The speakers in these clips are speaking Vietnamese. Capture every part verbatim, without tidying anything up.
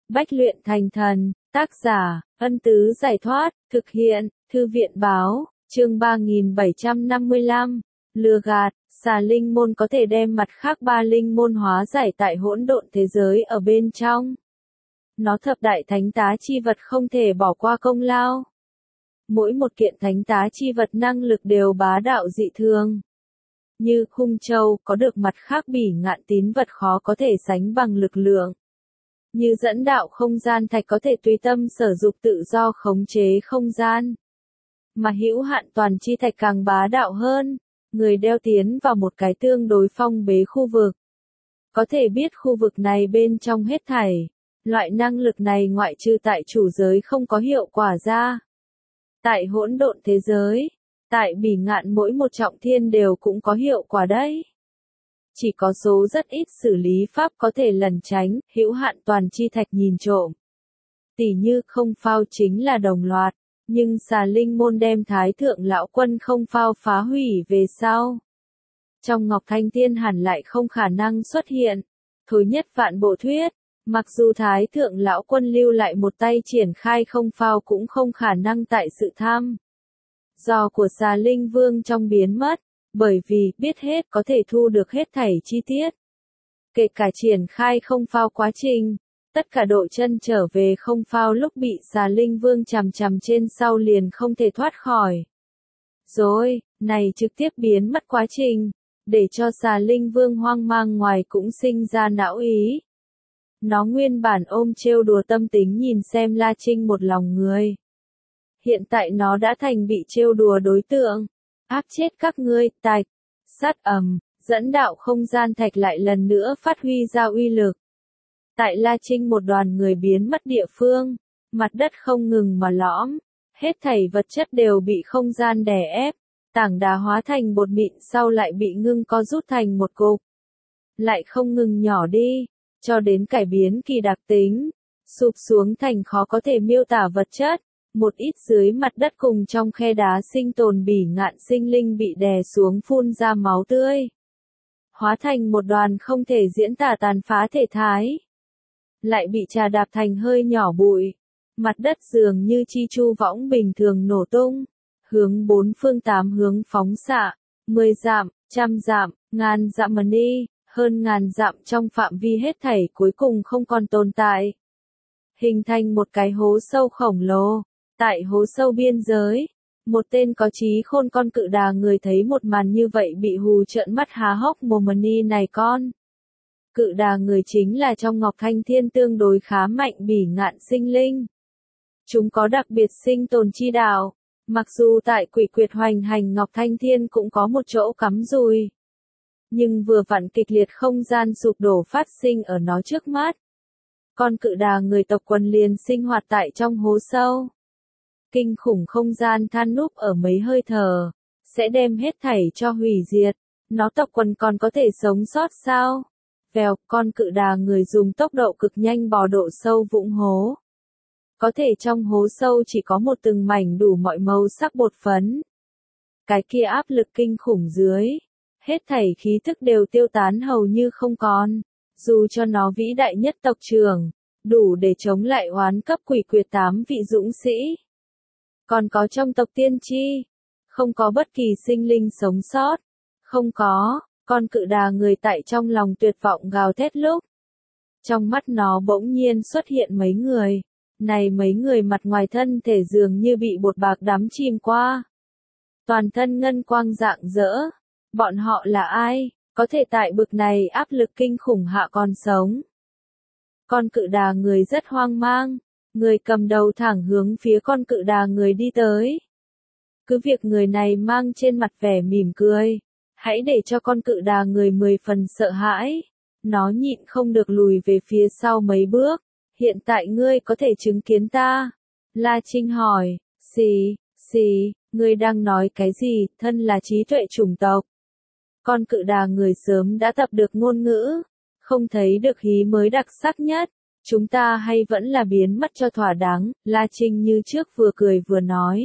Bách luyện thành thần, tác giả, Ân Tứ Giải Thoát, thực hiện, Thư viện Báo, chương ba nghìn bảy trăm năm mươi lăm, lừa gạt, xà linh môn có thể đem mặt khác ba linh môn hóa giải tại hỗn độn thế giới ở bên trong. Nó thập đại thánh tá chi vật không thể bỏ qua công lao. Mỗi một kiện thánh tá chi vật năng lực đều bá đạo dị thường. Như khung châu có được mặt khác bỉ ngạn tín vật khó có thể sánh bằng lực lượng. Như dẫn đạo không gian thạch có thể tùy tâm sở dục tự do khống chế không gian. Mà hữu hạn toàn chi thạch càng bá đạo hơn, người đeo tiến vào một cái tương đối phong bế khu vực. Có thể biết khu vực này bên trong hết thảy. Loại năng lực này ngoại trừ tại chủ giới không có hiệu quả ra. Tại hỗn độn thế giới, tại bỉ ngạn mỗi một trọng thiên đều cũng có hiệu quả đấy. Chỉ có số rất ít xử lý pháp có thể lẩn tránh, hữu hạn toàn chi thạch nhìn trộm. Tỉ như không phao chính là đồng loạt, nhưng xà linh môn đem thái thượng lão quân không phao phá hủy về sau. Trong Ngọc Thanh Thiên hẳn lại không khả năng xuất hiện. Thối nhất vạn bộ thuyết, mặc dù thái thượng lão quân lưu lại một tay triển khai không phao cũng không khả năng tại sự tham. Do của xà linh vương trong biến mất. Bởi vì, biết hết có thể thu được hết thảy chi tiết. Kể cả triển khai không phao quá trình, tất cả độ chân trở về không phao lúc bị xà linh vương chằm chằm trên sau liền không thể thoát khỏi. Rồi, này trực tiếp biến mất quá trình, để cho xà linh vương hoang mang ngoài cũng sinh ra não ý. Nó nguyên bản ôm trêu đùa tâm tính nhìn xem La Trinh một lòng người. Hiện tại nó đã thành bị trêu đùa đối tượng. Áp chết các ngươi, tạch, sát ầm, dẫn đạo không gian thạch lại lần nữa phát huy ra uy lực. Tại La Trinh một đoàn người biến mất địa phương, mặt đất không ngừng mà lõm, hết thảy vật chất đều bị không gian đè ép, tảng đá hóa thành bột mịn sau lại bị ngưng co rút thành một cục. Lại không ngừng nhỏ đi, cho đến cải biến kỳ đặc tính, sụp xuống thành khó có thể miêu tả vật chất. Một ít dưới mặt đất cùng trong khe đá sinh tồn bỉ ngạn sinh linh bị đè xuống phun ra máu tươi. Hóa thành một đoàn không thể diễn tả tàn phá thể thái. Lại bị trà đạp thành hơi nhỏ bụi. Mặt đất dường như chi chu võng bình thường nổ tung. Hướng bốn phương tám hướng phóng xạ. Mười dặm, trăm dặm, ngàn dặm mà đi. Hơn ngàn dặm trong phạm vi hết thảy cuối cùng không còn tồn tại. Hình thành một cái hố sâu khổng lồ. Tại hố sâu biên giới, một tên có trí khôn con cự đà người thấy một màn như vậy bị hù trợn mắt há hốc mồm ni này con. Cự đà người chính là trong Ngọc Thanh Thiên tương đối khá mạnh bỉ ngạn sinh linh. Chúng có đặc biệt sinh tồn chi đạo, mặc dù tại quỷ quyệt hoành hành Ngọc Thanh Thiên cũng có một chỗ cắm dùi. Nhưng vừa vặn kịch liệt không gian sụp đổ phát sinh ở nó trước mắt. Con cự đà người tộc quần liền sinh hoạt tại trong hố sâu. Kinh khủng không gian than núp ở mấy hơi thở, sẽ đem hết thảy cho hủy diệt. Nó tộc quần còn có thể sống sót sao? Vèo, con cự đà người dùng tốc độ cực nhanh bò độ sâu vũng hố. Có thể trong hố sâu chỉ có một từng mảnh đủ mọi màu sắc bột phấn. Cái kia áp lực kinh khủng dưới, hết thảy khí thức đều tiêu tán hầu như không còn. Dù cho nó vĩ đại nhất tộc trưởng, đủ để chống lại oán cấp quỷ quyệt tám vị dũng sĩ. Còn có trong tộc tiên tri, không có bất kỳ sinh linh sống sót, không có, con cự đà người tại trong lòng tuyệt vọng gào thét lúc. Trong mắt nó bỗng nhiên xuất hiện mấy người, này mấy người mặt ngoài thân thể dường như bị bột bạc đắm chìm qua. Toàn thân ngân quang rạng rỡ, bọn họ là ai, có thể tại bực này áp lực kinh khủng hạ còn sống. Con cự đà người rất hoang mang. Người cầm đầu thẳng hướng phía con cự đà người đi tới. Cứ việc người này mang trên mặt vẻ mỉm cười. Hãy để cho con cự đà người mười phần sợ hãi. Nó nhịn không được lùi về phía sau mấy bước. Hiện tại ngươi có thể chứng kiến ta. La Trinh hỏi. Xì, xì, ngươi đang nói cái gì, thân là trí tuệ chủng tộc. Con cự đà người sớm đã tập được ngôn ngữ. Không thấy được hí mới đặc sắc nhất. Chúng ta hay vẫn là biến mất cho thỏa đáng, La Trinh như trước vừa cười vừa nói.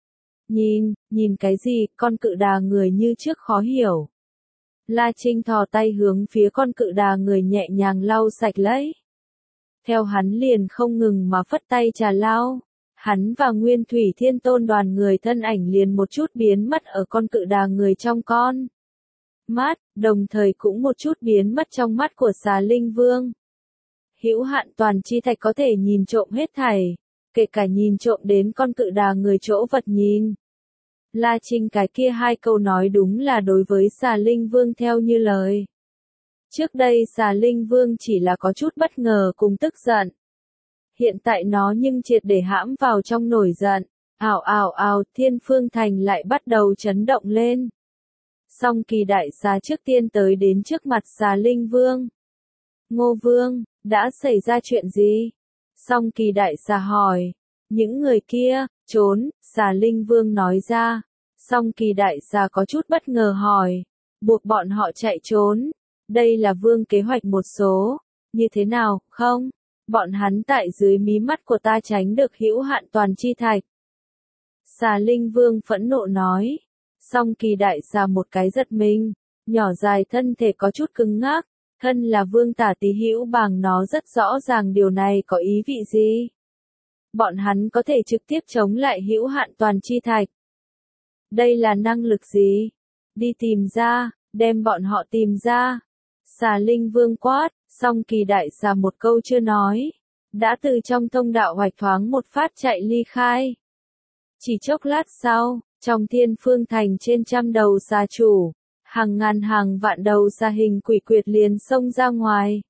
Nhìn, nhìn cái gì, con cự đà người như trước khó hiểu. La Trinh thò tay hướng phía con cự đà người nhẹ nhàng lau sạch lấy. theo hắn liền không ngừng mà phất tay trà lao. Hắn và Nguyên Thủy Thiên Tôn đoàn người thân ảnh liền một chút biến mất ở con cự đà người trong con mắt, đồng thời cũng một chút biến mất trong mắt của Xà Linh Vương. Hữu hạn toàn chi thạch có thể nhìn trộm hết thảy, kể cả nhìn trộm đến con cự đà người chỗ vật nhìn. La Trinh cái kia hai câu nói đúng là đối với Xà Linh Vương theo như lời. Trước đây Xà Linh Vương chỉ là có chút bất ngờ cùng tức giận. Hiện tại nó nhưng triệt để hãm vào trong nổi giận. Ào ào ào, Thiên Phương Thành lại bắt đầu chấn động lên. Song Kỳ đại xà trước tiên tới đến trước mặt Xà Linh Vương. Ngô Vương, đã xảy ra chuyện gì? Song Kỳ đại xà hỏi. Những người kia, trốn, Xà Linh Vương nói ra. Song Kỳ đại xà có chút bất ngờ hỏi. Buộc bọn họ chạy trốn. Đây là Vương kế hoạch một số. Như thế nào, không? Bọn hắn tại dưới mí mắt của ta tránh được hữu hạn toàn chi thạch. Xà Linh Vương phẫn nộ nói. Song Kỳ đại xà một cái giật mình. Nhỏ dài thân thể có chút cứng ngắc. Thân là vương tả tí hữu bàng nó rất rõ ràng điều này có ý vị gì. Bọn hắn có thể trực tiếp chống lại hữu hạn toàn chi thạch. Đây là năng lực gì? Đi tìm ra, đem bọn họ tìm ra. Xà Linh Vương quát, Song Kỳ đại xà một câu chưa nói. Đã từ trong thông đạo hoạch thoáng một phát chạy ly khai. Chỉ chốc lát sau, trong Thiên Phương Thành trên trăm đầu xà chủ. Hàng ngàn hàng vạn đầu xà hình quỷ quyệt liền xông ra ngoài.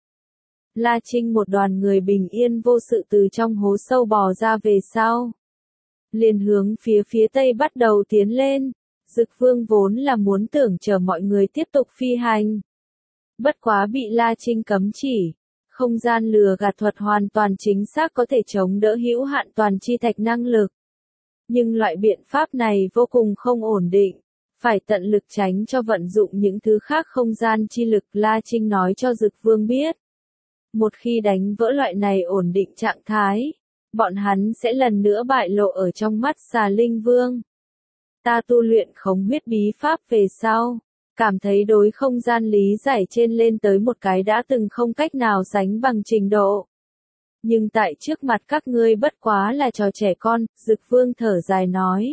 La Trinh một đoàn người bình yên vô sự từ trong hố sâu bò ra về sau. Liền hướng phía phía tây bắt đầu tiến lên. Dực Vương vốn là muốn tưởng chờ mọi người tiếp tục phi hành. Bất quá bị La Trinh cấm chỉ. Không gian lừa gạt thuật hoàn toàn chính xác có thể chống đỡ hữu hạn toàn chi thạch năng lực. Nhưng loại biện pháp này vô cùng không ổn định. Phải tận lực tránh cho vận dụng những thứ khác không gian chi lực. La Trinh nói cho Dực Vương biết. Một khi đánh vỡ loại này ổn định trạng thái, bọn hắn sẽ lần nữa bại lộ ở trong mắt Xà Linh Vương. Ta tu luyện khống huyết bí pháp về sau, cảm thấy đối không gian lý giải trên lên tới một cái đã từng không cách nào sánh bằng trình độ. Nhưng tại trước mặt các ngươi bất quá là trò trẻ con, Dực Vương thở dài nói.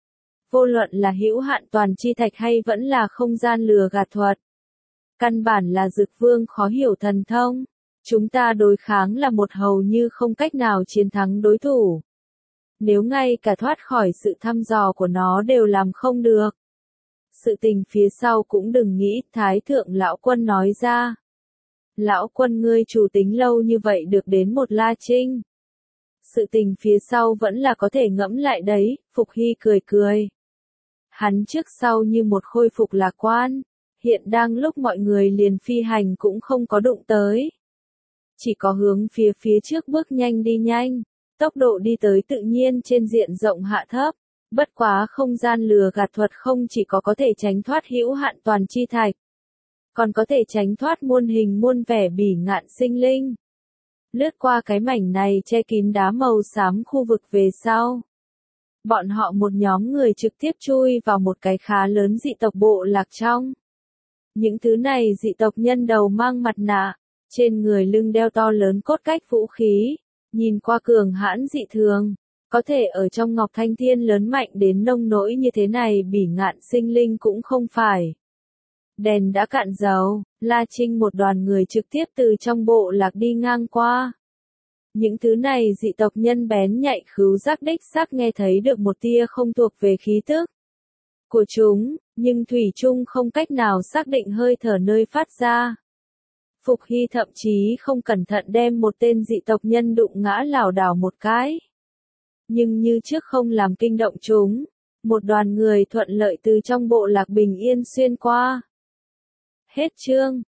Vô luận là hữu hạn toàn chi thạch hay vẫn là không gian lừa gạt thuật. Căn bản là Dực Vương khó hiểu thần thông. Chúng ta đối kháng là một hầu như không cách nào chiến thắng đối thủ. Nếu ngay cả thoát khỏi sự thăm dò của nó đều làm không được. Sự tình phía sau cũng đừng nghĩ, Thái thượng lão quân nói ra. Lão quân ngươi chủ tính lâu như vậy được đến một La Trinh. Sự tình phía sau vẫn là có thể ngẫm lại đấy, Phục Hy cười cười. Hắn trước sau như một khôi phục lạc quan, hiện đang lúc mọi người liền phi hành cũng không có đụng tới. Chỉ có hướng phía phía trước bước nhanh đi nhanh, tốc độ đi tới tự nhiên trên diện rộng hạ thấp. Bất quá không gian lừa gạt thuật không chỉ có có thể tránh thoát hữu hạn toàn chi thạch, còn có thể tránh thoát muôn hình muôn vẻ bỉ ngạn sinh linh. Lướt qua cái mảnh này che kín đá màu xám khu vực về sau. Bọn họ một nhóm người trực tiếp chui vào một cái khá lớn dị tộc bộ lạc trong. Những thứ này dị tộc nhân đầu mang mặt nạ, trên người lưng đeo to lớn cốt cách vũ khí, nhìn qua cường hãn dị thường, có thể ở trong Ngọc Thanh Thiên lớn mạnh đến nông nỗi như thế này bỉ ngạn sinh linh cũng không phải. Đèn đã cạn dầu, La Trinh một đoàn người trực tiếp từ trong bộ lạc đi ngang qua. Những thứ này dị tộc nhân bén nhạy khứu giác đích xác nghe thấy được một tia không thuộc về khí tức của chúng, nhưng thủy chung không cách nào xác định hơi thở nơi phát ra. Phục Hy thậm chí không cẩn thận đem một tên dị tộc nhân đụng ngã lảo đảo một cái. Nhưng như trước không làm kinh động chúng, một đoàn người thuận lợi từ trong bộ lạc bình yên xuyên qua. Hết chương.